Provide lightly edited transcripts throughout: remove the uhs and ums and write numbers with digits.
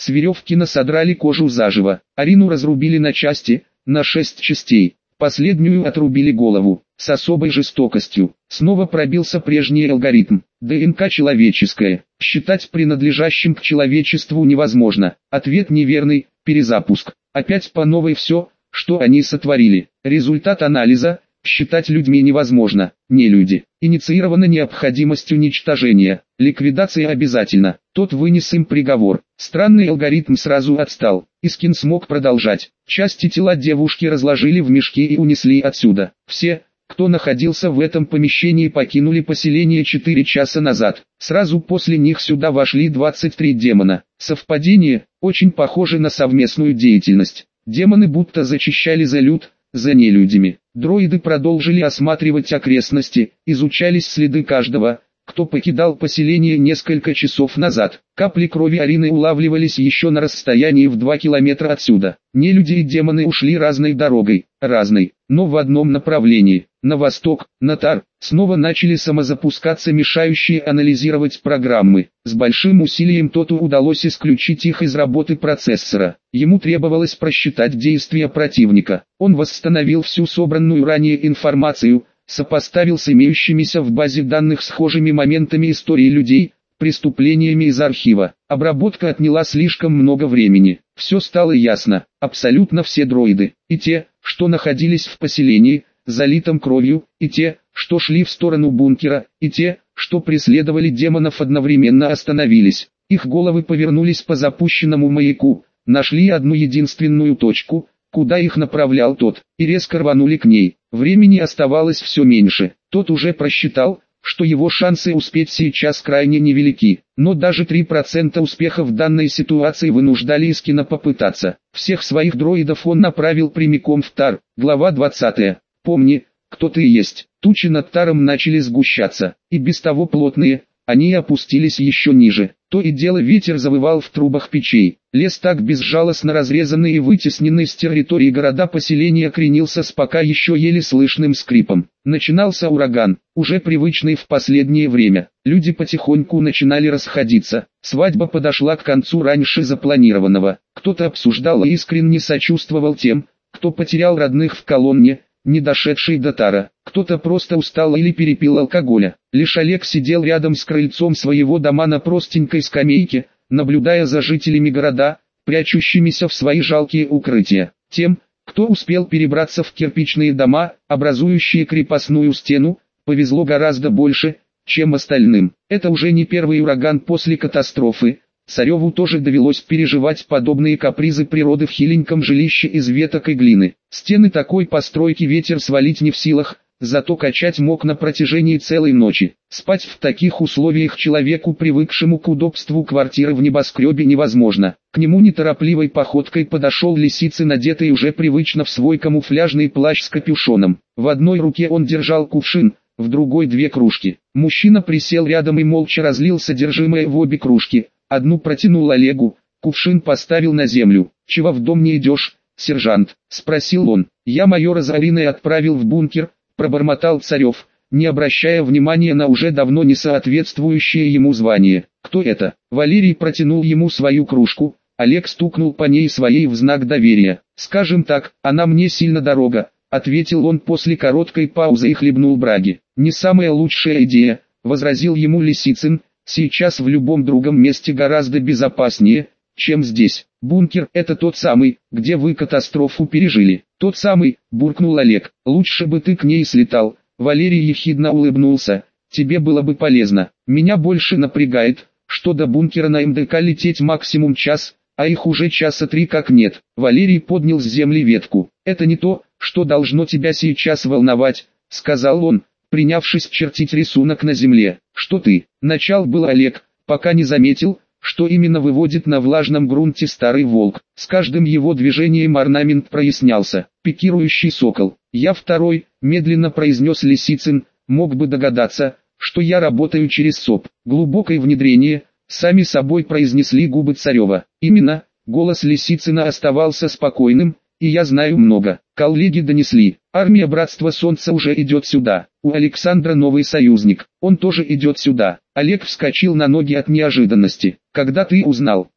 С Веревкина содрали кожу заживо. Арину разрубили на части, на 6 частей. Последнюю отрубили голову. С особой жестокостью. Снова пробился прежний алгоритм. ДНК человеческое. Считать принадлежащим к человечеству невозможно. Ответ неверный. Перезапуск. Опять по новой все, что они сотворили. Результат анализа. Считать людьми невозможно, не люди. Инициирована необходимость уничтожения. Ликвидация обязательно. Тот вынес им приговор. Странный алгоритм сразу отстал. Искин смог продолжать. Части тела девушки разложили в мешки и унесли отсюда. Все, кто находился в этом помещении, покинули поселение 4 часа назад. Сразу после них сюда вошли 23 демона. Совпадение, очень похоже на совместную деятельность. Демоны будто зачищали за люд, за нелюдями. Дроиды продолжили осматривать окрестности, изучались следы каждого, кто покидал поселение несколько часов назад. Капли крови Арины улавливались еще на расстоянии в 2 километра отсюда. Нелюди и демоны ушли разной дорогой, но в одном направлении. На восток, на Тар, снова начали самозапускаться мешающие анализировать программы. С большим усилием Тоту удалось исключить их из работы процессора. Ему требовалось просчитать действия противника. Он восстановил всю собранную ранее информацию, сопоставил с имеющимися в базе данных схожими моментами истории людей, преступлениями из архива. Обработка отняла слишком много времени. Все стало ясно. Абсолютно все дроиды, и те, что находились в поселении, залитом кровью, и те, что шли в сторону бункера, и те, что преследовали демонов, одновременно остановились. Их головы повернулись по запущенному маяку, нашли одну единственную точку, куда их направлял тот, и резко рванули к ней. Времени оставалось все меньше. Тот уже просчитал, что его шансы успеть сейчас крайне невелики, но даже 3% успеха в данной ситуации вынуждали Искина попытаться. Всех своих дроидов он направил прямиком в Тар. Глава 20. Помни, кто ты есть. Тучи над Таром начали сгущаться, и без того плотные, они опустились еще ниже. То и дело ветер завывал в трубах печей. Лес, так безжалостно разрезанный и вытесненный с территории города-поселения, кренился с пока еще еле слышным скрипом. Начинался ураган, уже привычный в последнее время. Люди потихоньку начинали расходиться. Свадьба подошла к концу раньше запланированного. Кто-то обсуждал и искренне сочувствовал тем, кто потерял родных в колонне, не дошедший до Тара. Кто-то просто устал или перепил алкоголя. Лишь Олег сидел рядом с крыльцом своего дома на простенькой скамейке, наблюдая за жителями города, прячущимися в свои жалкие укрытия. Тем, кто успел перебраться в кирпичные дома, образующие крепостную стену, повезло гораздо больше, чем остальным. Это уже не первый ураган после катастрофы. Цареву тоже довелось переживать подобные капризы природы в хиленьком жилище из веток и глины. Стены такой постройки ветер свалить не в силах, зато качать мог на протяжении целой ночи. Спать в таких условиях человеку, привыкшему к удобству квартиры в небоскребе, невозможно. К нему неторопливой походкой подошел Лисицын, одетый уже привычно в свой камуфляжный плащ с капюшоном. В одной руке он держал кувшин, в другой 2 кружки. Мужчина присел рядом и молча разлил содержимое в обе кружки. Одну протянул Олегу, кувшин поставил на землю. «Чего в дом не идешь, сержант?» — спросил он. «Я майора за Ариной отправил в бункер», — пробормотал Царев, не обращая внимания на уже давно не соответствующее ему звание. «Кто это?» Валерий протянул ему свою кружку. Олег стукнул по ней своей в знак доверия. «Скажем так, она мне сильно дорога», — ответил он после короткой паузы и хлебнул браги. «Не самая лучшая идея», — возразил ему Лисицын. «Сейчас в любом другом месте гораздо безопаснее, чем здесь. Бункер — это тот самый, где вы катастрофу пережили». «Тот самый», — буркнул Олег. «Лучше бы ты к ней слетал». Валерий ехидно улыбнулся. «Тебе было бы полезно. Меня больше напрягает, что до бункера на МДК лететь максимум час, а их уже часа 3 как нет». Валерий поднял с земли ветку. «Это не то, что должно тебя сейчас волновать», — сказал он, принявшись чертить рисунок на земле. «Что ты?» — начал был Олег, пока не заметил, что именно выводит на влажном грунте старый волк. С каждым его движением орнамент прояснялся. «Пикирующий сокол». «Я второй», — медленно произнес Лисицын, «мог бы догадаться, что я работаю через СОП». «Глубокое внедрение», — сами собой произнесли губы Царева. «Именно», — голос Лисицына оставался спокойным, «и я знаю много». Коллеги донесли. «Армия Братства Солнца уже идет сюда. У Александра новый союзник. Он тоже идет сюда». Олег вскочил на ноги от неожиданности. «Когда ты узнал?»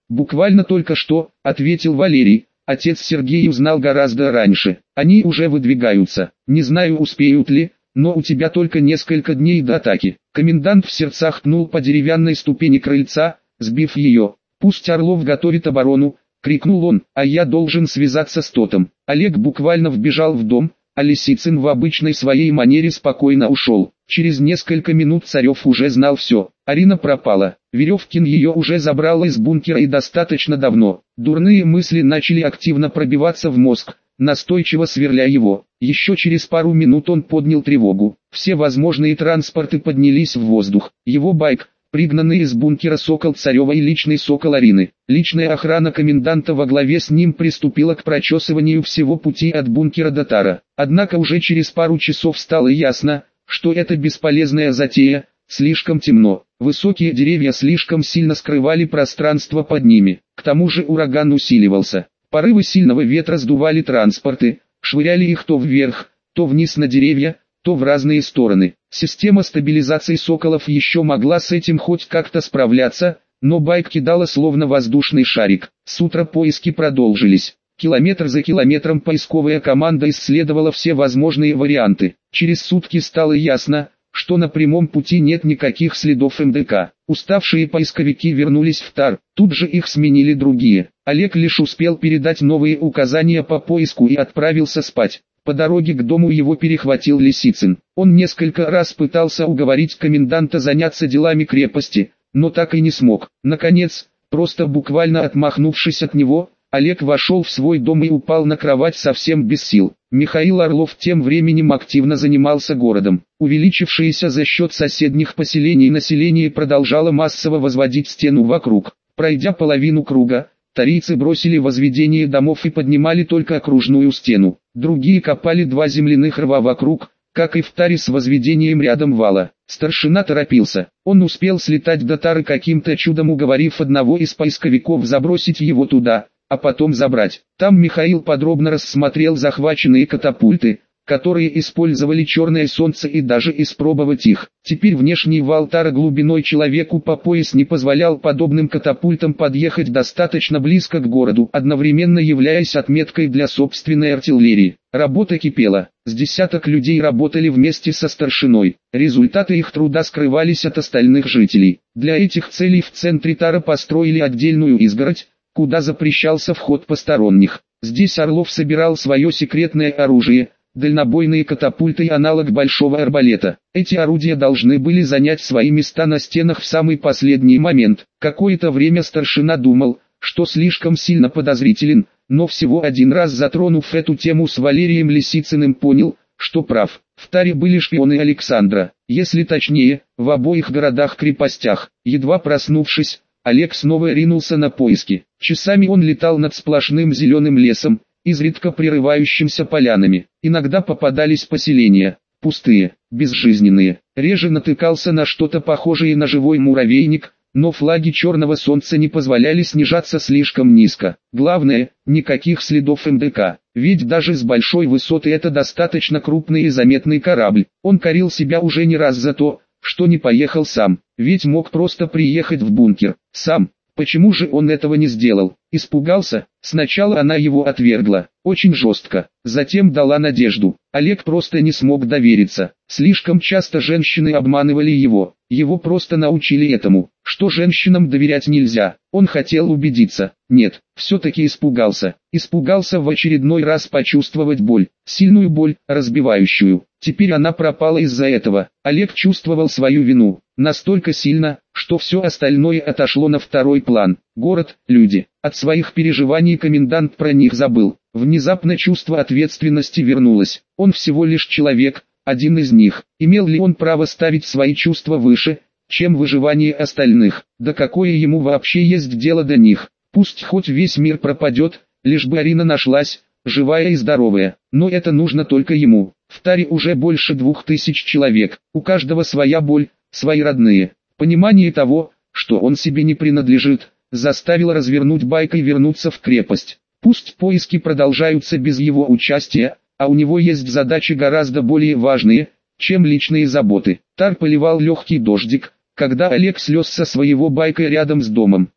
«Буквально только что», — ответил Валерий. «Отец Сергей узнал гораздо раньше. Они уже выдвигаются. Не знаю, успеют ли, но у тебя только несколько дней до атаки». Комендант в сердцах пнул по деревянной ступени крыльца, сбив ее. «Пусть Орлов готовит оборону», — крикнул он, — «а я должен связаться с Тотом». Олег буквально вбежал в дом, а Лисицын в обычной своей манере спокойно ушел. Через несколько минут Царев уже знал все. Арина пропала. Веревкин ее уже забрал из бункера и достаточно давно. Дурные мысли начали активно пробиваться в мозг, настойчиво сверля его. Еще через пару минут он поднял тревогу. Все возможные транспорты поднялись в воздух. Его байк, пригнанный из бункера «Сокол» Царева и личный «Сокол» Арины. Личная охрана коменданта во главе с ним приступила к прочесыванию всего пути от бункера до Тара. Однако уже через пару часов стало ясно, что это бесполезная затея, слишком темно. Высокие деревья слишком сильно скрывали пространство под ними. К тому же ураган усиливался. Порывы сильного ветра сдували транспорты, швыряли их то вверх, то вниз на деревья, то в разные стороны. Система стабилизации «Соколов» еще могла с этим хоть как-то справляться, но байк кидала словно воздушный шарик. С утра поиски продолжились. Километр за километром поисковая команда исследовала все возможные варианты. Через сутки стало ясно, что на прямом пути нет никаких следов МДК. Уставшие поисковики вернулись в Тар, тут же их сменили другие. Олег лишь успел передать новые указания по поиску и отправился спать. По дороге к дому его перехватил Лисицын. Он несколько раз пытался уговорить коменданта заняться делами крепости, но так и не смог. Наконец, просто буквально отмахнувшись от него, Олег вошел в свой дом и упал на кровать совсем без сил. Михаил Орлов тем временем активно занимался городом. Увеличившееся за счет соседних поселений население продолжало массово возводить стену вокруг. Пройдя половину круга, тарийцы бросили возведение домов и поднимали только окружную стену. Другие копали 2 земляных рва вокруг, как и в Таре с возведением рядом вала. Старшина торопился. Он успел слетать до Тары каким-то чудом, уговорив одного из поисковиков забросить его туда, а потом забрать. Там Михаил подробно рассмотрел захваченные катапульты, которые использовали черное солнце, и даже испробовать их. Теперь внешний вал Тара глубиной человеку по пояс не позволял подобным катапультам подъехать достаточно близко к городу, одновременно являясь отметкой для собственной артиллерии. Работа кипела. С десяток людей работали вместе со старшиной. Результаты их труда скрывались от остальных жителей. Для этих целей в центре Тара построили отдельную изгородь, куда запрещался вход посторонних. Здесь Орлов собирал свое секретное оружие, дальнобойные катапульты и аналог большого арбалета. Эти орудия должны были занять свои места на стенах в самый последний момент. Какое-то время старшина думал, что слишком сильно подозрителен, но всего один раз затронув эту тему с Валерием Лисицыным, понял, что прав. В Таре были шпионы Александра, если точнее, в обоих городах-крепостях. Едва проснувшись, Олег снова ринулся на поиски. Часами он летал над сплошным зеленым лесом, изредка прерывающимся полянами. Иногда попадались поселения, пустые, безжизненные. Реже натыкался на что-то похожее на живой муравейник, но флаги черного солнца не позволяли снижаться слишком низко. Главное, никаких следов МДК, ведь даже с большой высоты это достаточно крупный и заметный корабль. Он корил себя уже не раз за то, что не поехал сам, ведь мог просто приехать в бункер, сам. Почему же он этого не сделал? Испугался? Сначала она его отвергла, очень жестко, затем дала надежду. Олег просто не смог довериться. Слишком часто женщины обманывали его. Его просто научили этому, что женщинам доверять нельзя. Он хотел убедиться. Нет, все-таки испугался. Испугался в очередной раз почувствовать боль. Сильную боль, разбивающую. Теперь она пропала из-за этого. Олег чувствовал свою вину. Настолько сильно, что все остальное отошло на второй план. Город, люди. От своих переживаний комендант про них забыл. Внезапно чувство ответственности вернулось. Он всего лишь человек, один из них. Имел ли он право ставить свои чувства выше, чем выживание остальных? Да какое ему вообще есть дело до них? Пусть хоть весь мир пропадет, лишь бы Арина нашлась, живая и здоровая. Но это нужно только ему. В Таре уже больше 2000 человек. У каждого своя боль, свои родные. Понимание того, что он себе не принадлежит, заставило развернуть байк и вернуться в крепость. Пусть поиски продолжаются без его участия, а у него есть задачи гораздо более важные, чем личные заботы. Тар поливал легкий дождик, когда Олег слез со своего байка рядом с домом.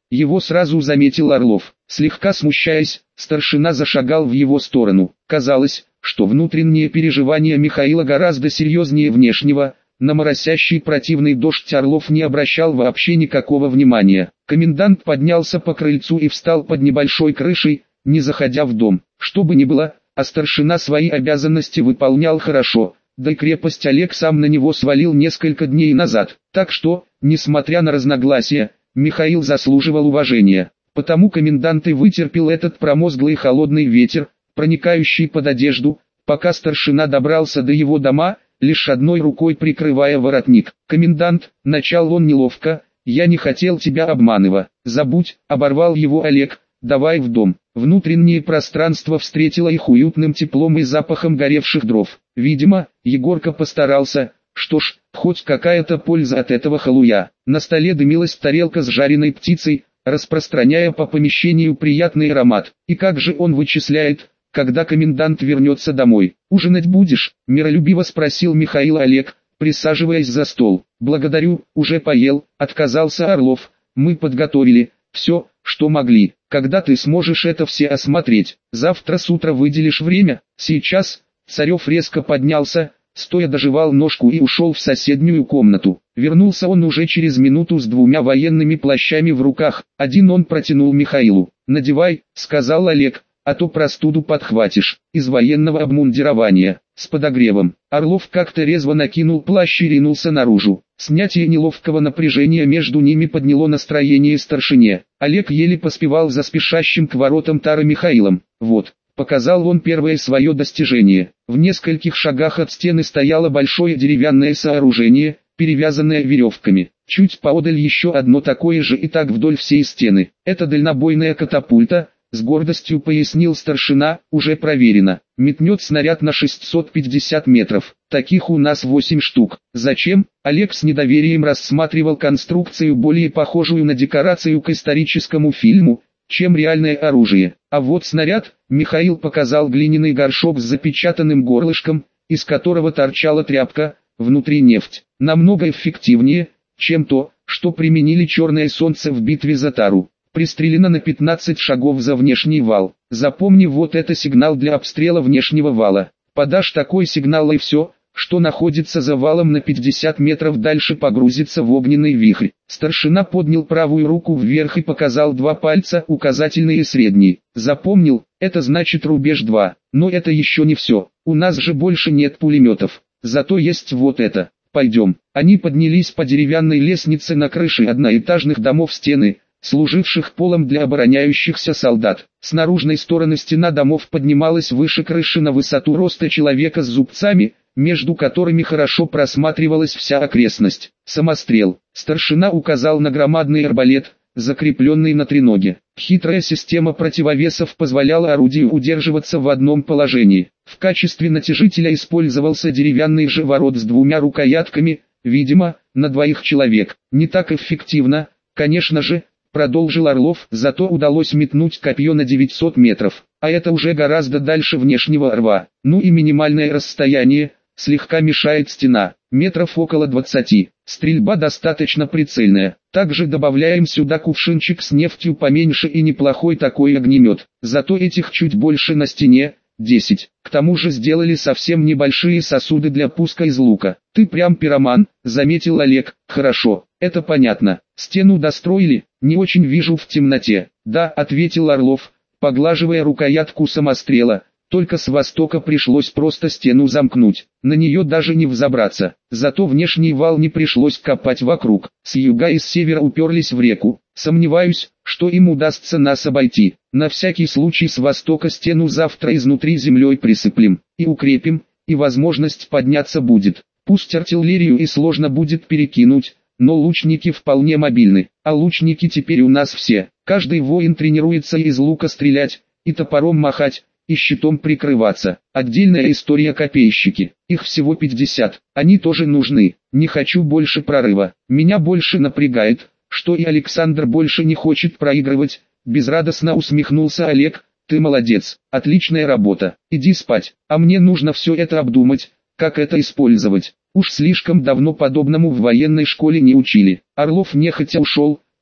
Его сразу заметил Орлов. Слегка смущаясь, старшина зашагал в его сторону. Казалось, что внутренние переживания Михаила гораздо серьезнее внешнего. На моросящий противный дождь Орлов не обращал вообще никакого внимания. Комендант поднялся по крыльцу и встал под небольшой крышей, не заходя в дом. Что бы ни было, а старшина свои обязанности выполнял хорошо, да и крепость Олег сам на него свалил несколько дней назад. Так что, несмотря на разногласия, Михаил заслуживал уважения. Потому комендант и вытерпел этот промозглый холодный ветер, проникающий под одежду, пока старшина добрался до его дома, лишь одной рукой прикрывая воротник. «Комендант», — начал он неловко, — «я не хотел тебя обманывать». «Забудь», — оборвал его Олег, — «давай в дом». Внутреннее пространство встретило их уютным теплом и запахом горевших дров. Видимо, Егорка постарался. Что ж, хоть какая-то польза от этого халуя. На столе дымилась тарелка с жареной птицей, распространяя по помещению приятный аромат. И как же он вычисляет, когда комендант вернется домой? «Ужинать будешь?» – миролюбиво спросил Михаил Олег, присаживаясь за стол. «Благодарю, уже поел», – отказался Орлов. «Мы подготовили все, что могли. Когда ты сможешь это все осмотреть? Завтра с утра выделишь время?» «Сейчас». Царев резко поднялся, стоя дожевал ножку и ушел в соседнюю комнату. Вернулся он уже через минуту с двумя военными плащами в руках. Один он протянул Михаилу. «Надевай», — сказал Олег, — «а то простуду подхватишь». Из военного обмундирования, с подогревом. Орлов как-то резво накинул плащ и ринулся наружу. Снятие неловкого напряжения между ними подняло настроение старшине. Олег еле поспевал за спешащим к воротам Тара Михаилом. «Вот», — показал он первое свое достижение. В нескольких шагах от стены стояло большое деревянное сооружение, перевязанное веревками. Чуть поодаль еще одно такое же и так вдоль всей стены. «Это дальнобойная катапульта», — с гордостью пояснил старшина, — «уже проверено. Метнет снаряд на 650 метров. Таких у нас 8 штук. Зачем?» Олег с недоверием рассматривал конструкцию, более похожую на декорацию к историческому фильму, чем реальное оружие. «А вот снаряд», — Михаил показал глиняный горшок с запечатанным горлышком, из которого торчала тряпка, внутри нефть. «Намного эффективнее, чем то, что применили Черное Солнце в битве за Тару. Пристрелено на 15 шагов за внешний вал. Запомни, вот это сигнал для обстрела внешнего вала. Подашь такой сигнал и все, что находится за валом на 50 метров дальше, погрузится в огненный вихрь». Старшина поднял правую руку вверх и показал два пальца, указательный и средний. «Запомнил, это значит рубеж 2. Но это еще не все. У нас же больше нет пулеметов. Зато есть вот это. Пойдем». Они поднялись по деревянной лестнице на крыше одноэтажных домов стены, служивших полом для обороняющихся солдат. С наружной стороны стена домов поднималась выше крыши на высоту роста человека с зубцами, между которыми хорошо просматривалась вся окрестность. «Самострел». Старшина указал на громадный арбалет, закрепленный на треноге. Хитрая система противовесов позволяла орудию удерживаться в одном положении. В качестве натяжителя использовался деревянный же ворот с двумя рукоятками, видимо, на 2 человек. «Не так эффективно, конечно же», — продолжил Орлов, — «зато удалось метнуть копье на 900 метров, а это уже гораздо дальше внешнего рва. Ну и минимальное расстояние, слегка мешает стена, метров около 20. Стрельба достаточно прицельная. Также добавляем сюда кувшинчик с нефтью поменьше и неплохой такой огнемет. Зато этих чуть больше на стене, 10. К тому же сделали совсем небольшие сосуды для пуска из лука». «Ты прям пироман», — заметил Олег. «Хорошо, это понятно. Стену достроили?» «Не очень вижу в темноте». «Да», — ответил Орлов, поглаживая рукоятку самострела. «Только с востока пришлось просто стену замкнуть. На нее даже не взобраться. Зато внешний вал не пришлось копать вокруг. С юга и с севера уперлись в реку. Сомневаюсь, что им удастся нас обойти. На всякий случай с востока стену завтра изнутри землей присыплем. И укрепим, и возможность подняться будет. Пусть артиллерию и сложно будет перекинуть, но лучники вполне мобильны. А лучники теперь у нас все. Каждый воин тренируется из лука стрелять, и топором махать, и щитом прикрываться. Отдельная история копейщики. Их всего 50. Они тоже нужны. Не хочу больше прорыва. Меня больше напрягает, что и Александр больше не хочет проигрывать». Безрадостно усмехнулся Олег. «Ты молодец. Отличная работа. Иди спать. А мне нужно все это обдумать, как это использовать. Уж слишком давно подобному в военной школе не учили». Орлов нехотя ушел,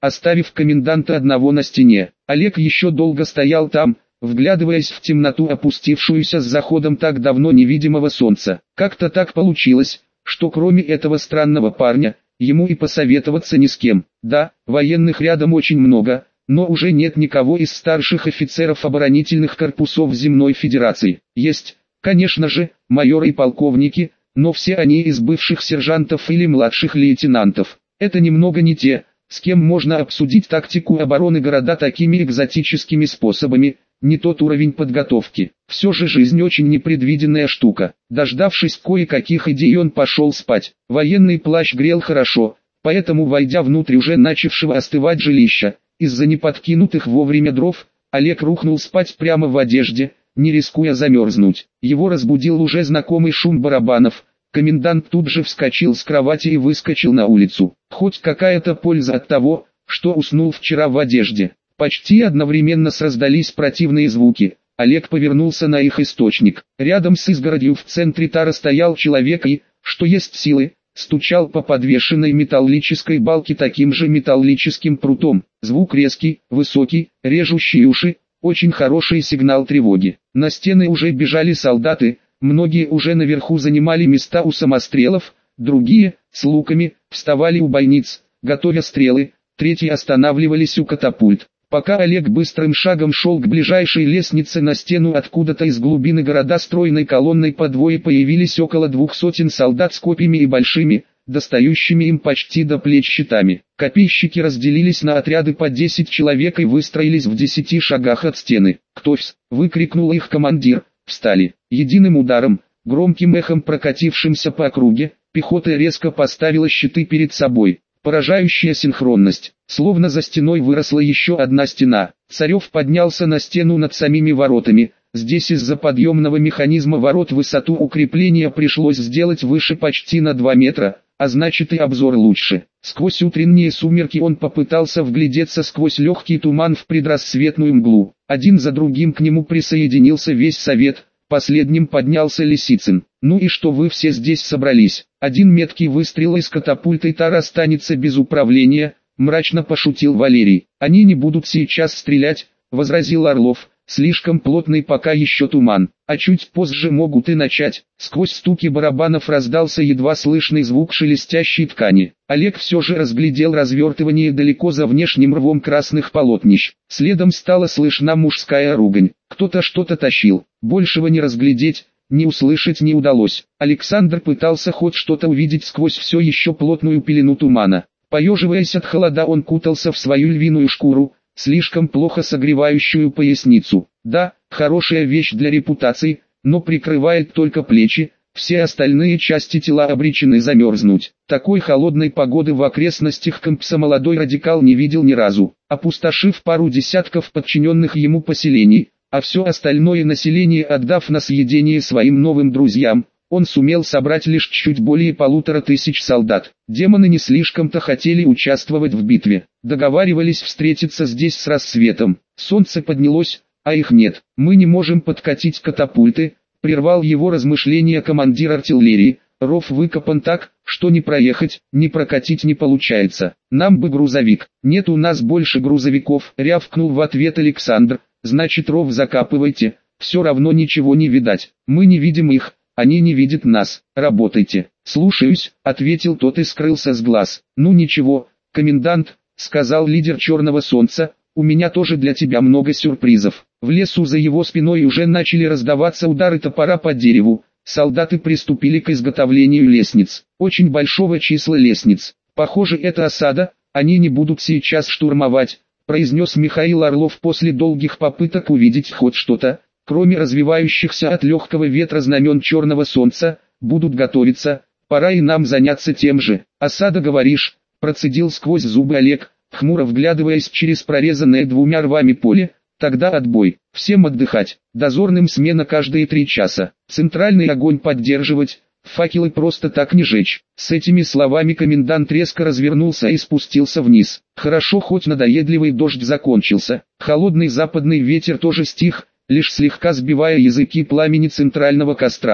оставив коменданта одного на стене. Олег еще долго стоял там, вглядываясь в темноту, опустившуюся с заходом так давно невидимого солнца. Как-то так получилось, что кроме этого странного парня, ему и посоветоваться ни с кем. Да, военных рядом очень много, но уже нет никого из старших офицеров оборонительных корпусов Земной Федерации. Есть, конечно же, майоры и полковники, но все они из бывших сержантов или младших лейтенантов. Это немного не те, с кем можно обсудить тактику обороны города такими экзотическими способами, не тот уровень подготовки. Все же жизнь очень непредвиденная штука. Дождавшись кое-каких идей, он пошел спать. Военный плащ грел хорошо, поэтому, войдя внутрь уже начавшего остывать жилища, из-за неподкинутых вовремя дров, Олег рухнул спать прямо в одежде, не рискуя замерзнуть. Его разбудил уже знакомый шум барабанов. Комендант тут же вскочил с кровати и выскочил на улицу. Хоть какая-то польза от того, что уснул вчера в одежде. Почти одновременно раздались противные звуки. Олег повернулся на их источник. Рядом с изгородью в центре тара стоял человек и, что есть силы, стучал по подвешенной металлической балке таким же металлическим прутом. Звук резкий, высокий, режущий уши, очень хороший сигнал тревоги. На стены уже бежали солдаты, многие уже наверху занимали места у самострелов, другие, с луками, вставали у бойниц, готовя стрелы, третьи останавливались у катапульт. Пока Олег быстрым шагом шел к ближайшей лестнице, на стену откуда-то из глубины города стройной колонной по двое появились около 200 солдат с копьями и большими, достающими им почти до плеч щитами. Копейщики разделились на отряды по 10 человек и выстроились в 10 шагах от стены. «Ктовсь!» — выкрикнул их командир. Встали. Единым ударом, громким эхом прокатившимся по округе, пехота резко поставила щиты перед собой. Поражающая синхронность. Словно за стеной выросла еще одна стена. Царев поднялся на стену над самими воротами. Здесь из-за подъемного механизма ворот высоту укрепления пришлось сделать выше почти на 2 метра, а значит и обзор лучше. Сквозь утренние сумерки он попытался вглядеться сквозь легкий туман в предрассветную мглу. Один за другим к нему присоединился весь совет. Последним поднялся Лисицын. «Ну и что вы все здесь собрались? Один меткий выстрел из катапульты тар останется без управления», — мрачно пошутил Валерий. «Они не будут сейчас стрелять», — возразил Орлов. «Слишком плотный пока еще туман, а чуть позже могут и начать». Сквозь стуки барабанов раздался едва слышный звук шелестящей ткани. Олег все же разглядел развертывание далеко за внешним рвом красных полотнищ. Следом стала слышна мужская ругань. Кто-то что-то тащил. Большего не разглядеть, не услышать не удалось. Александр пытался хоть что-то увидеть сквозь все еще плотную пелену тумана. Поеживаясь от холода, он кутался в свою львиную шкуру, слишком плохо согревающую поясницу. Да, хорошая вещь для репутации, но прикрывает только плечи, все остальные части тела обречены замерзнуть. Такой холодной погоды в окрестностях Кампса молодой радикал не видел ни разу. Опустошив пару десятков подчиненных ему поселений, а все остальное население отдав на съедение своим новым друзьям, он сумел собрать лишь чуть более 1500 солдат. Демоны не слишком-то хотели участвовать в битве. Договаривались встретиться здесь с рассветом. Солнце поднялось, а их нет. «Мы не можем подкатить катапульты», — прервал его размышления командир артиллерии. «Ров выкопан так, что не проехать, не прокатить не получается. Нам бы грузовик». «Нет у нас больше грузовиков», — рявкнул в ответ Александр. «Значит, ров закапывайте, все равно ничего не видать. Мы не видим их. Они не видят нас. Работайте». «Слушаюсь», — ответил тот и скрылся с глаз. «Ну ничего, комендант», — сказал лидер Черного Солнца, — «у меня тоже для тебя много сюрпризов». В лесу за его спиной уже начали раздаваться удары топора по дереву. Солдаты приступили к изготовлению лестниц. Очень большого числа лестниц. «Похоже, это осада, они не будут сейчас штурмовать», — произнес Михаил Орлов после долгих попыток увидеть хоть что-то. Кроме развивающихся от легкого ветра знамен Черного Солнца, будут готовиться, пора и нам заняться тем же. «Осада, говоришь?» — процедил сквозь зубы Олег, хмуро вглядываясь через прорезанное 2 рвами поле. «Тогда отбой, всем отдыхать, дозорным смена каждые 3 часа, центральный огонь поддерживать, факелы просто так не жечь». С этими словами комендант резко развернулся и спустился вниз. Хорошо, хоть надоедливый дождь закончился, холодный западный ветер тоже стих, лишь слегка сбивая языки пламени центрального костра.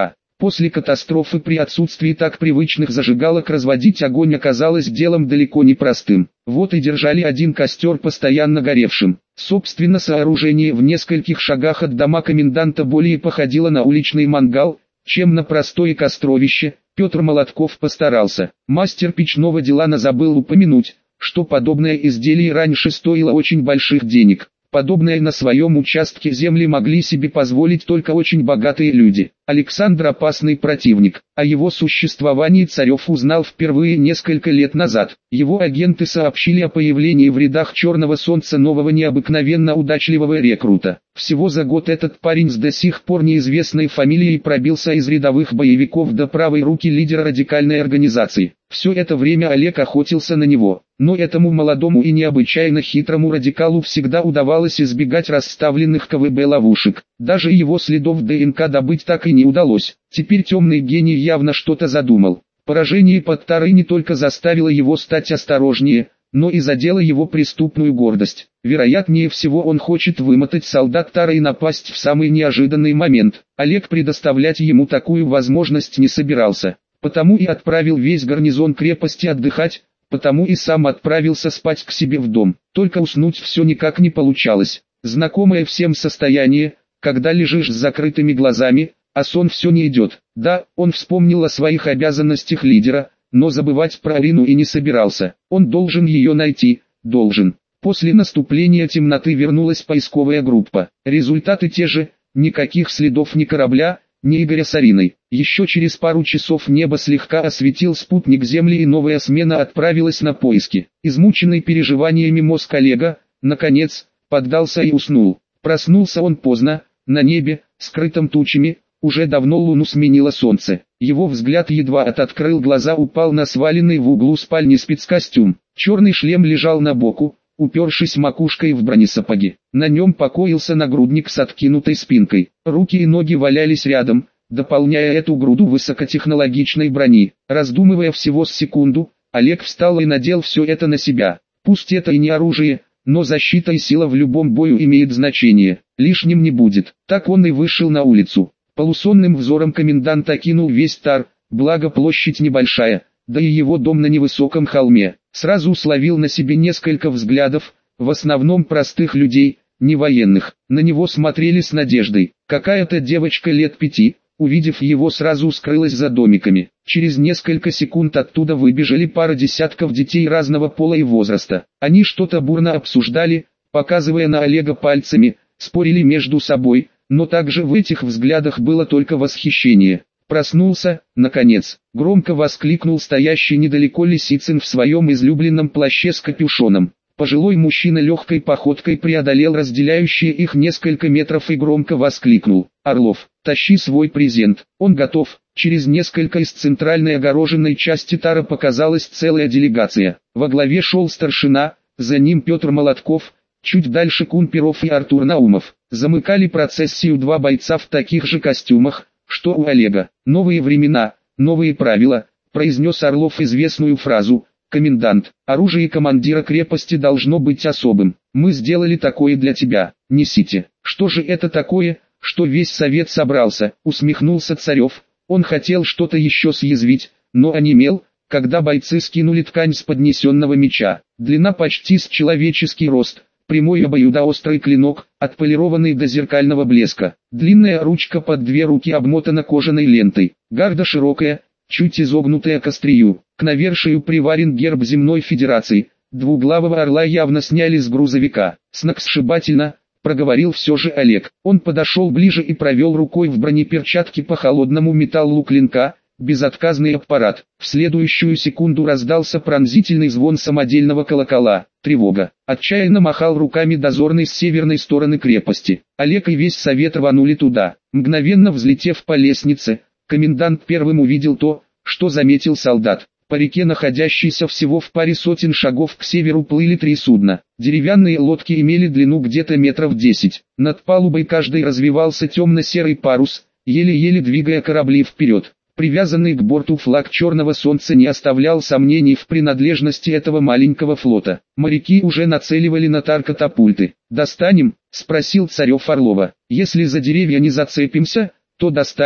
После катастрофы при отсутствии так привычных зажигалок разводить огонь оказалось делом далеко не простым. Вот и держали один костер постоянно горевшим. Собственно, сооружение в нескольких шагах от дома коменданта более походило на уличный мангал, чем на простое костровище. Петр Молотков постарался. Мастер печного дела забыл упомянуть, что подобное изделие раньше стоило очень больших денег. Подобное на своем участке земли могли себе позволить только очень богатые люди. Александр опасный противник. О его существовании Царев узнал впервые несколько лет назад. Его агенты сообщили о появлении в рядах Черного Солнца нового необыкновенно удачливого рекрута. Всего за год этот парень с до сих пор неизвестной фамилией пробился из рядовых боевиков до правой руки лидера радикальной организации. Все это время Олег охотился на него, но этому молодому и необычайно хитрому радикалу всегда удавалось избегать расставленных КГБ ловушек. Даже его следов ДНК добыть так и не удалось. Теперь темный гений явно что-то задумал. Поражение под Тарой не только заставило его стать осторожнее, но и задело его преступную гордость. Вероятнее всего он хочет вымотать солдат Тары и напасть в самый неожиданный момент. Олег предоставлять ему такую возможность не собирался. Потому и отправил весь гарнизон крепости отдыхать, потому и сам отправился спать к себе в дом. Только уснуть все никак не получалось. Знакомое всем состояние, когда лежишь с закрытыми глазами, а сон все не идет. Да, он вспомнил о своих обязанностях лидера, но забывать про Арину и не собирался. Он должен ее найти, должен. После наступления темноты вернулась поисковая группа. Результаты те же, никаких следов ни корабля, ни Игоря с Ариной. Еще через пару часов небо слегка осветил спутник Земли и новая смена отправилась на поиски. Измученный переживаниями мозг Олега, наконец, поддался и уснул. Проснулся он поздно, на небе, скрытом тучами, уже давно луну сменило солнце. Его взгляд едва открыл глаза упал на сваленный в углу спальни спецкостюм. Черный шлем лежал на боку, упершись макушкой в бронесапоги. На нем покоился нагрудник с откинутой спинкой. Руки и ноги валялись рядом, дополняя эту груду высокотехнологичной брони. Раздумывая всего с секунду, Олег встал и надел все это на себя. Пусть это и не оружие, но защита и сила в любом бою имеет значение. Лишним не будет. Так он и вышел на улицу. Полусонным взором комендант окинул весь Тар, благо площадь небольшая, да и его дом на невысоком холме. Сразу словил на себе несколько взглядов, в основном простых людей, не военных. На него смотрели с надеждой. Какая-то девочка лет 5, увидев его, сразу скрылась за домиками. Через несколько секунд оттуда выбежали пара десятков детей разного пола и возраста. Они что-то бурно обсуждали, показывая на Олега пальцами, спорили между собой, но также в этих взглядах было только восхищение. Проснулся, наконец, громко воскликнул стоящий недалеко Лисицын в своем излюбленном плаще с капюшоном. Пожилой мужчина легкой походкой преодолел разделяющие их несколько метров и громко воскликнул: «Орлов, тащи свой презент, он готов». Через несколько из центральной огороженной части Тара показалась целая делегация. Во главе шел старшина, за ним Петр Молотков, чуть дальше Кунперов и Артур Наумов. Замыкали процессию два бойца в таких же костюмах, что у Олега. «Новые времена, новые правила», произнес Орлов известную фразу. «Комендант, оружие командира крепости должно быть особым. Мы сделали такое для тебя, несите». «Что же это такое, что весь совет собрался?» усмехнулся Царев. Он хотел что-то еще съязвить, но онемел, когда бойцы скинули ткань с поднесенного меча. Длина почти с человеческий рост, прямой обоюдоострый клинок, отполированный до зеркального блеска. Длинная ручка под две руки обмотана кожаной лентой. Гарда широкая, чуть изогнутая к острию. К навершию приварен герб Земной Федерации. Двуглавого орла явно сняли с грузовика. «Сногсшибательно», проговорил все же Олег. Он подошел ближе и провел рукой в бронеперчатке по холодному металлу клинка. Безотказный аппарат. В следующую секунду раздался пронзительный звон самодельного колокола. Тревога. Отчаянно махал руками дозорный с северной стороны крепости. Олег и весь совет рванули туда. Мгновенно взлетев по лестнице, комендант первым увидел то, что заметил солдат. По реке, находящейся всего в паре сотен шагов к северу, плыли 3 судна. Деревянные лодки имели длину где-то метров 10. Над палубой каждой развивался темно-серый парус, еле-еле двигая корабли вперед. Привязанный к борту флаг Черного Солнца не оставлял сомнений в принадлежности этого маленького флота. Моряки уже нацеливали на Тар катапульты. «Достанем?» – спросил Царев Орлова. «Если за деревья не зацепимся, то достанем»,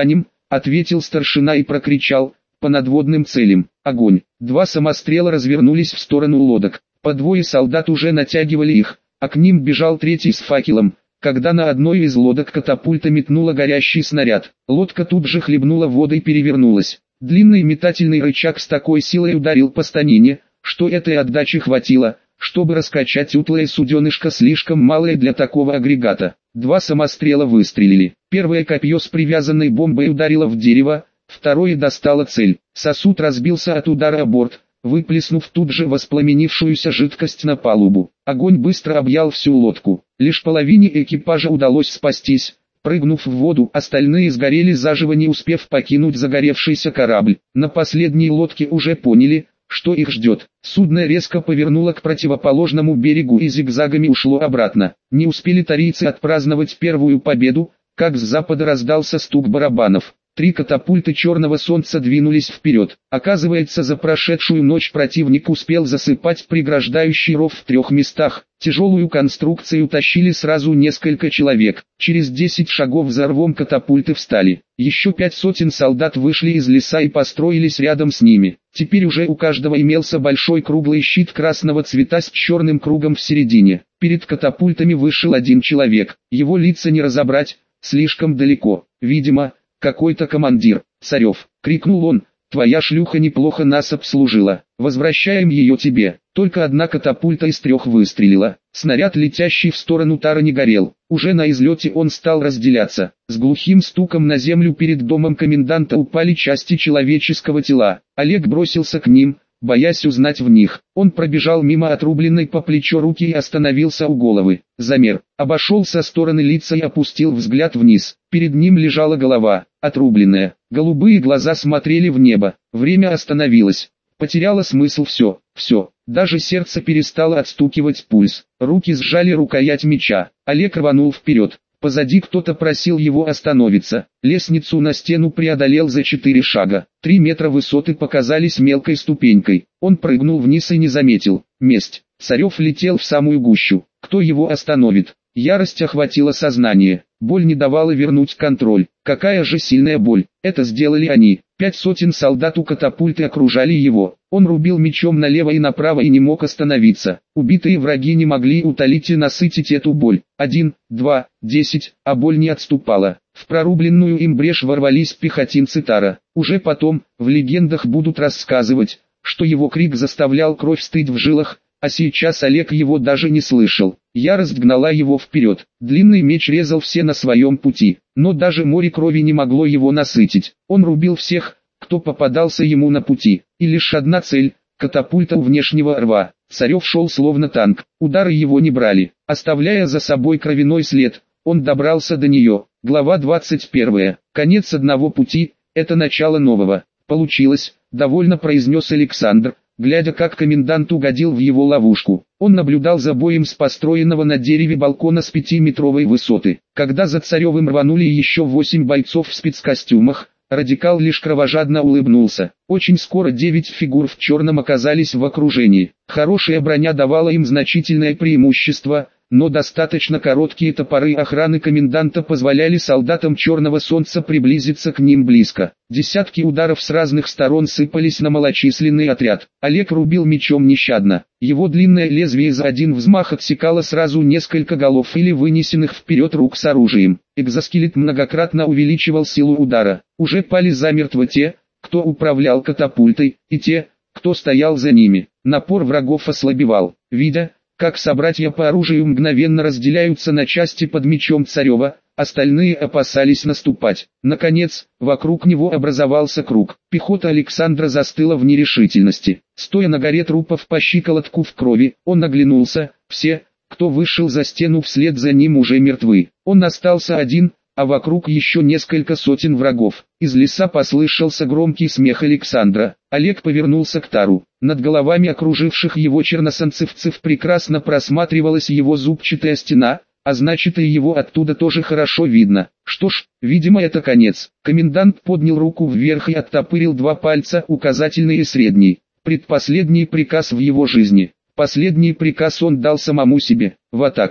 ответил старшина и прокричал: по надводным целям, огонь. Два самострела развернулись в сторону лодок, по двое солдат уже натягивали их, а к ним бежал третий с факелом, когда на одной из лодок катапульта метнула горящий снаряд. Лодка тут же хлебнула водой и перевернулась. Длинный метательный рычаг с такой силой ударил по станине, что этой отдачи хватило, чтобы раскачать утлое суденышко, слишком малое для такого агрегата. Два самострела выстрелили. Первое копье с привязанной бомбой ударило в дерево, второе достало цель. Сосуд разбился от удара о борт, выплеснув тут же воспламенившуюся жидкость на палубу. Огонь быстро объял всю лодку. Лишь половине экипажа удалось спастись. Прыгнув в воду, остальные сгорели заживо, не успев покинуть загоревшийся корабль. На последней лодке уже поняли, что их ждет. Судно резко повернуло к противоположному берегу и зигзагами ушло обратно. Не успели тарийцы отпраздновать первую победу, как с запада раздался стук барабанов. Три катапульты Черного Солнца двинулись вперед. Оказывается, за прошедшую ночь противник успел засыпать преграждающий ров в 3 местах. Тяжелую конструкцию тащили сразу несколько человек. Через 10 шагов за рвом катапульты встали. Еще 5 сотен солдат вышли из леса и построились рядом с ними. Теперь уже у каждого имелся большой круглый щит красного цвета с черным кругом в середине. Перед катапультами вышел один человек. Его лица не разобрать, слишком далеко. Видимо, какой-то командир. «Царев!» — крикнул он. «Твоя шлюха неплохо нас обслужила. Возвращаем ее тебе». Только одна катапульта из 3 выстрелила. Снаряд, летящий в сторону Тара, не горел. Уже на излете он стал разделяться. С глухим стуком на землю перед домом коменданта упали части человеческого тела. Олег бросился к ним, боясь узнать в них. Он пробежал мимо отрубленной по плечо руки и остановился у головы. Замер, обошел со стороны лица и опустил взгляд вниз. Перед ним лежала голова, отрубленная. Голубые глаза смотрели в небо. Время остановилось. Потеряло смысл все. Даже сердце перестало отстукивать пульс. Руки сжали рукоять меча. Олег рванул вперед. Позади кто-то просил его остановиться. Лестницу на стену преодолел за 4 шага. 3 метра высоты показались мелкой ступенькой. Он прыгнул вниз и не заметил. Месть. Царев летел в самую гущу. Кто его остановит? Ярость охватила сознание. Боль не давала вернуть контроль. Какая же сильная боль. Это сделали они. 5 сотен солдат у катапульты окружали его. Он рубил мечом налево и направо и не мог остановиться. Убитые враги не могли утолить и насытить эту боль. 1, 2, 10, а боль не отступала. В прорубленную им брешь ворвались пехотинцы Тара. Уже потом, в легендах будут рассказывать, что его крик заставлял кровь стыть в жилах, а сейчас Олег его даже не слышал. Ярость гнала его вперед. Длинный меч резал все на своем пути, но даже море крови не могло его насытить. Он рубил всех, кто попадался ему на пути, и лишь одна цель — катапульта у внешнего рва. Царев шел словно танк, удары его не брали, оставляя за собой кровяной след. Он добрался до нее. Глава 21. Конец одного пути — это начало нового. Получилось, довольно произнес Александр, глядя, как комендант угодил в его ловушку. Он наблюдал за боем с построенного на дереве балкона с 5-метровой высоты. Когда за Царевым рванули еще 8 бойцов в спецкостюмах, радикал лишь кровожадно улыбнулся. Очень скоро 9 фигур в черном оказались в окружении. Хорошая броня давала им значительное преимущество, но достаточно короткие топоры охраны коменданта позволяли солдатам Черного Солнца приблизиться к ним близко. Десятки ударов с разных сторон сыпались на малочисленный отряд. Олег рубил мечом нещадно. Его длинное лезвие за один взмах отсекало сразу несколько голов или вынесенных вперед рук с оружием. Экзоскелет многократно увеличивал силу удара. Уже пали замертво те, кто управлял катапультой, и те, кто стоял за ними. Напор врагов ослабевал. Видя, как собратья по оружию мгновенно разделяются на части под мечом Царева, остальные опасались наступать. Наконец, вокруг него образовался круг. Пехота Александра застыла в нерешительности. Стоя на горе трупов по щиколотку в крови, он оглянулся. Все, кто вышел за стену вслед за ним, уже мертвы. Он остался один, а вокруг еще несколько сотен врагов. Из леса послышался громкий смех Александра. Олег повернулся к Тару. Над головами окруживших его черносонцевцев прекрасно просматривалась его зубчатая стена, а значит, и его оттуда тоже хорошо видно. Что ж, видимо, это конец. Комендант поднял руку вверх и оттопырил 2 пальца, указательный и средний. Предпоследний приказ в его жизни. Последний приказ он дал самому себе: в атаку.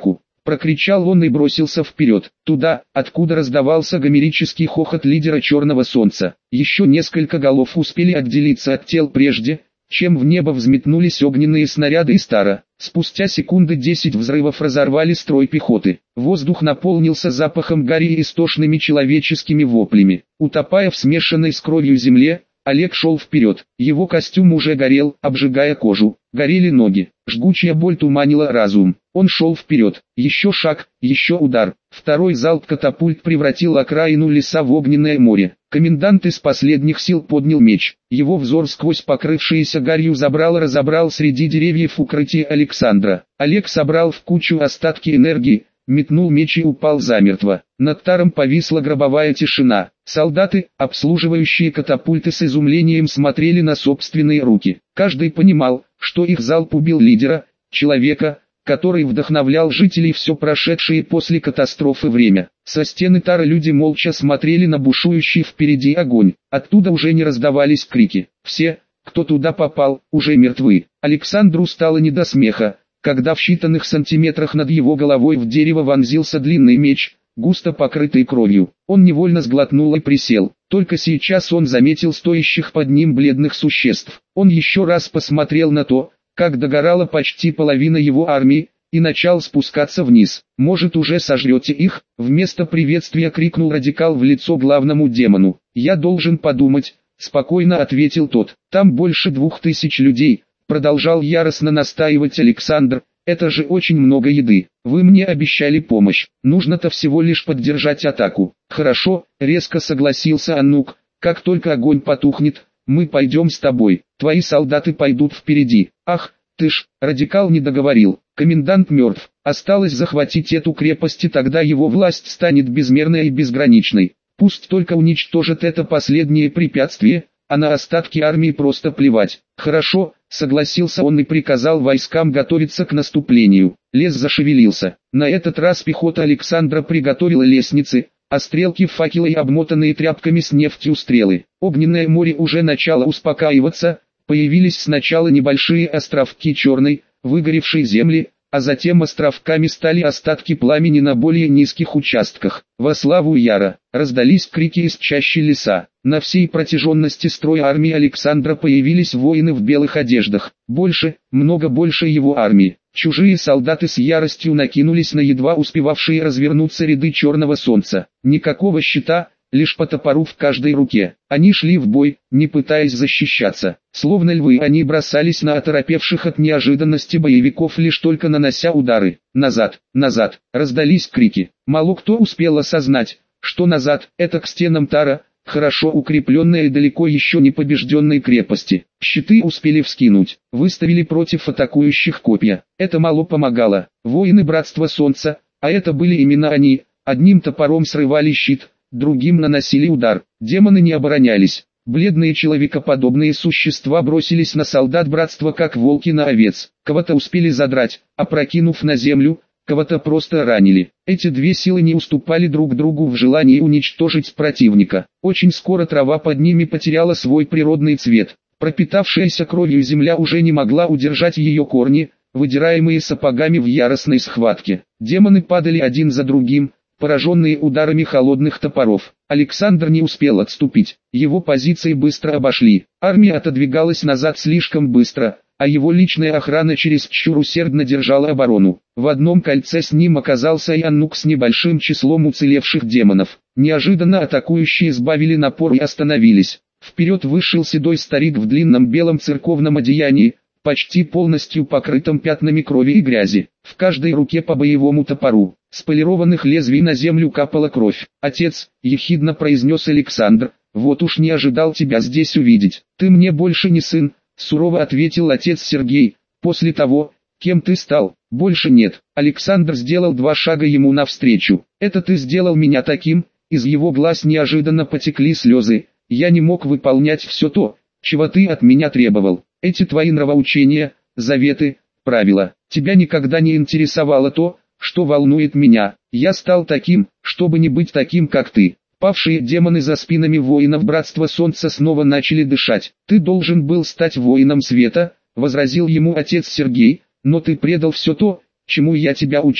прокричал он и бросился вперед, туда, откуда раздавался гомерический хохот лидера Черного Солнца. Еще несколько голов успели отделиться от тел прежде, чем в небо взметнулись огненные снаряды из Тара. Спустя секунды 10 взрывов разорвали строй пехоты. Воздух наполнился запахом гари и истошными человеческими воплями. Утопая в смешанной с кровью земле, Олег шел вперед. Его костюм уже горел, обжигая кожу. Горели ноги. Жгучая боль туманила разум. Он шел вперед. Еще шаг, еще удар. Второй залп катапульт превратил окраину леса в огненное море. Комендант из последних сил поднял меч. Его взор сквозь покрывшиеся гарью забрал и разобрал среди деревьев укрытие Александра. Олег собрал в кучу остатки энергии, метнул меч и упал замертво. Над Таром повисла гробовая тишина. Солдаты, обслуживающие катапульты, с изумлением смотрели на собственные руки. Каждый понимал, что их залп убил лидера, человека, который вдохновлял жителей все прошедшее после катастрофы время. Со стены Тара люди молча смотрели на бушующий впереди огонь. Оттуда уже не раздавались крики. Все, кто туда попал, уже мертвы. Александру стало не до смеха, когда в считанных сантиметрах над его головой в дерево вонзился длинный меч, густо покрытый кровью. Он невольно сглотнул и присел. Только сейчас он заметил стоящих под ним бледных существ. Он еще раз посмотрел на то, как догорала почти половина его армии, и начал спускаться вниз. «Может, уже сожрете их?» — вместо приветствия крикнул радикал в лицо главному демону. «Я должен подумать», — спокойно ответил тот. «Там больше 2000 людей», — продолжал яростно настаивать Александр. «Это же очень много еды. Вы мне обещали помощь. Нужно-то всего лишь поддержать атаку». «Хорошо», — резко согласился Аннук. «Как только огонь потухнет, мы пойдем с тобой. Твои солдаты пойдут впереди». «Ах, ты ж», — радикал не договорил. «Комендант мертв. Осталось захватить эту крепость, и тогда его власть станет безмерной и безграничной. Пусть только уничтожат это последнее препятствие, а на остатки армии просто плевать». «Хорошо», — согласился он и приказал войскам готовиться к наступлению. Лес зашевелился. На этот раз пехота Александра приготовила лестницы, а стрелки, факелы и обмотанные тряпками с нефтью стрелы. Огненное море уже начало успокаиваться, появились сначала небольшие островки черной, выгоревшей земли, а затем островками стали остатки пламени на более низких участках. «Во славу Яра!» раздались крики из чащи леса. На всей протяженности строя армии Александра появились воины в белых одеждах. Больше, много больше его армии. Чужие солдаты с яростью накинулись на едва успевавшие развернуться ряды Черного Солнца. Никакого щита, лишь по топору в каждой руке. Они шли в бой, не пытаясь защищаться. Словно львы они бросались на оторопевших от неожиданности боевиков, лишь только нанося удары. «Назад! Назад!» раздались крики. Мало кто успел осознать, что назад — это к стенам Тара, хорошо укрепленной и далеко еще не побежденной крепости. Щиты успели вскинуть, выставили против атакующих копья. Это мало помогало. Воины Братства Солнца, а это были именно они, одним топором срывали щит, другим наносили удар. Демоны не оборонялись. Бледные человекоподобные существа бросились на солдат Братства как волки на овец. Кого-то успели задрать, опрокинув на землю, кого-то просто ранили. Эти две силы не уступали друг другу в желании уничтожить противника. Очень скоро трава под ними потеряла свой природный цвет. Пропитавшаяся кровью земля уже не могла удержать ее корни, выдираемые сапогами в яростной схватке. Демоны падали один за другим, пораженные ударами холодных топоров. Александр не успел отступить. Его позиции быстро обошли. Армия отодвигалась назад слишком быстро, а его личная охрана чересчур усердно держала оборону. В одном кольце с ним оказался и Аннук с небольшим числом уцелевших демонов. Неожиданно атакующие сбавили напор и остановились. Вперед вышел седой старик в длинном белом церковном одеянии, почти полностью покрытым пятнами крови и грязи. В каждой руке по боевому топору. С полированных лезвий на землю капала кровь. «Отец», — ехидно произнес Александр, — «вот уж не ожидал тебя здесь увидеть. Ты мне больше не сын», — сурово ответил отец Сергей. «После того, кем ты стал, больше нет». Александр сделал 2 шага ему навстречу. «Это ты сделал меня таким», — из его глаз неожиданно потекли слезы. «Я не мог выполнять все то, чего ты от меня требовал. Эти твои нравоучения, заветы, правила. Тебя никогда не интересовало то, что волнует меня. Я стал таким, чтобы не быть таким, как ты». Павшие демоны за спинами воинов Братства Солнца снова начали дышать. «Ты должен был стать воином света», — возразил ему отец Сергей, — «но ты предал все то, чему я тебя учил.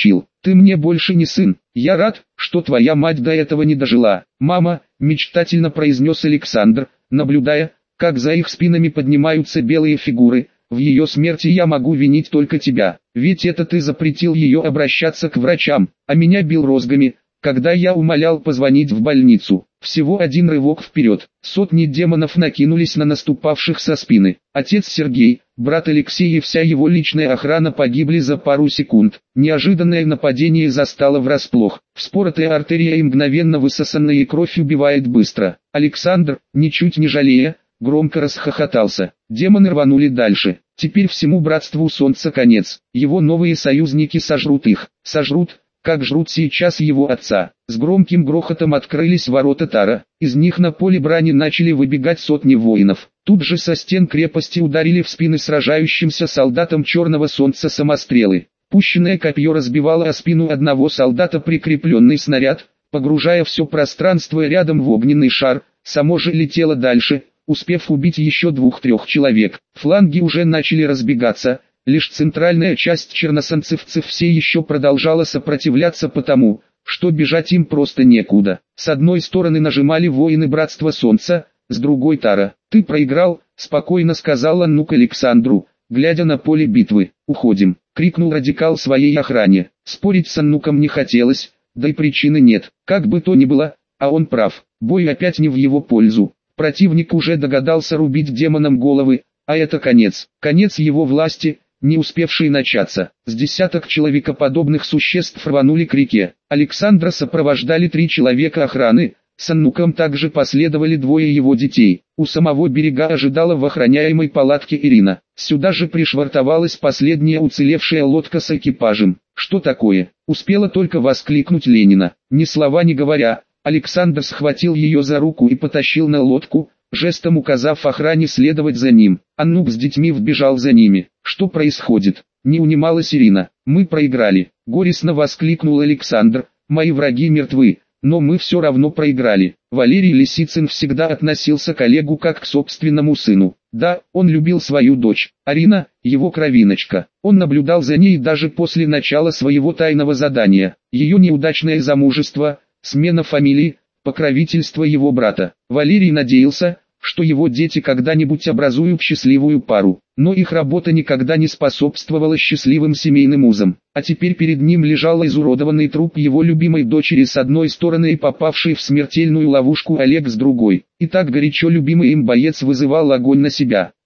ты мне больше не сын. Я рад, что твоя мать до этого не дожила. Мама, мечтательно произнес Александр, наблюдая, как за их спинами поднимаются белые фигуры. В ее смерти я могу винить только тебя, ведь это ты запретил ее обращаться к врачам, а меня бил розгами, когда я умолял позвонить в больницу. Всего один рывок вперед, сотни демонов накинулись на наступавших со спины. Отец Сергей, брат Алексей и вся его личная охрана погибли за пару секунд. Неожиданное нападение застало врасплох. Вспоротая артерия и мгновенно высосанная кровь убивает быстро. Александр, ничуть не жалея, громко расхохотался. Демоны рванули дальше. Теперь всему братству солнца конец. Его новые союзники сожрут их. Сожрут, как жрут сейчас его отца. С громким грохотом открылись ворота Тара. Из них на поле брани начали выбегать сотни воинов. Тут же со стен крепости ударили в спины сражающимся солдатам Черного Солнца самострелы. Пущенное копье разбивало о спину одного солдата прикрепленный снаряд, погружая все пространство рядом в огненный шар. Само же летело дальше, успев убить еще 2-3 человек. Фланги уже начали разбегаться, лишь центральная часть черносонцевцев все еще продолжала сопротивляться потому, что бежать им просто некуда. С одной стороны нажимали воины Братства Солнца, с другой Тара. «Ты проиграл», — спокойно сказал Аннук Александру, глядя на поле битвы. «Уходим», — крикнул радикал своей охране. Спорить с Аннуком не хотелось, да и причины нет. Как бы то ни было, а он прав, бой опять не в его пользу. Противник уже догадался рубить демонам головы, а это конец. Конец его власти, не успевший начаться. С десяток человекоподобных существ рванули к реке. Александра сопровождали 3 человека охраны, с Аннуком также последовали 2 его детей. У самого берега ожидала в охраняемой палатке Ирина. Сюда же пришвартовалась последняя уцелевшая лодка с экипажем. «Что такое?» — успела только воскликнуть Ленина. Ни слова не говоря, Александр схватил ее за руку и потащил на лодку, жестом указав охране следовать за ним. Аннук с детьми вбежал за ними. «Что происходит?» — не унималась Ирина. «Мы проиграли», — горестно воскликнул Александр. «Мои враги мертвы, но мы все равно проиграли». Валерий Лисицын всегда относился к Олегу как к собственному сыну. Да, он любил свою дочь, Арина, его кровиночка. Он наблюдал за ней даже после начала своего тайного задания. Ее неудачное замужество, смена фамилии, покровительство его брата. Валерий надеялся, что его дети когда-нибудь образуют счастливую пару, но их работа никогда не способствовала счастливым семейным узам. А теперь перед ним лежал изуродованный труп его любимой дочери с одной стороны и попавший в смертельную ловушку Олег с другой. И так горячо любимый им боец вызывал огонь на себя.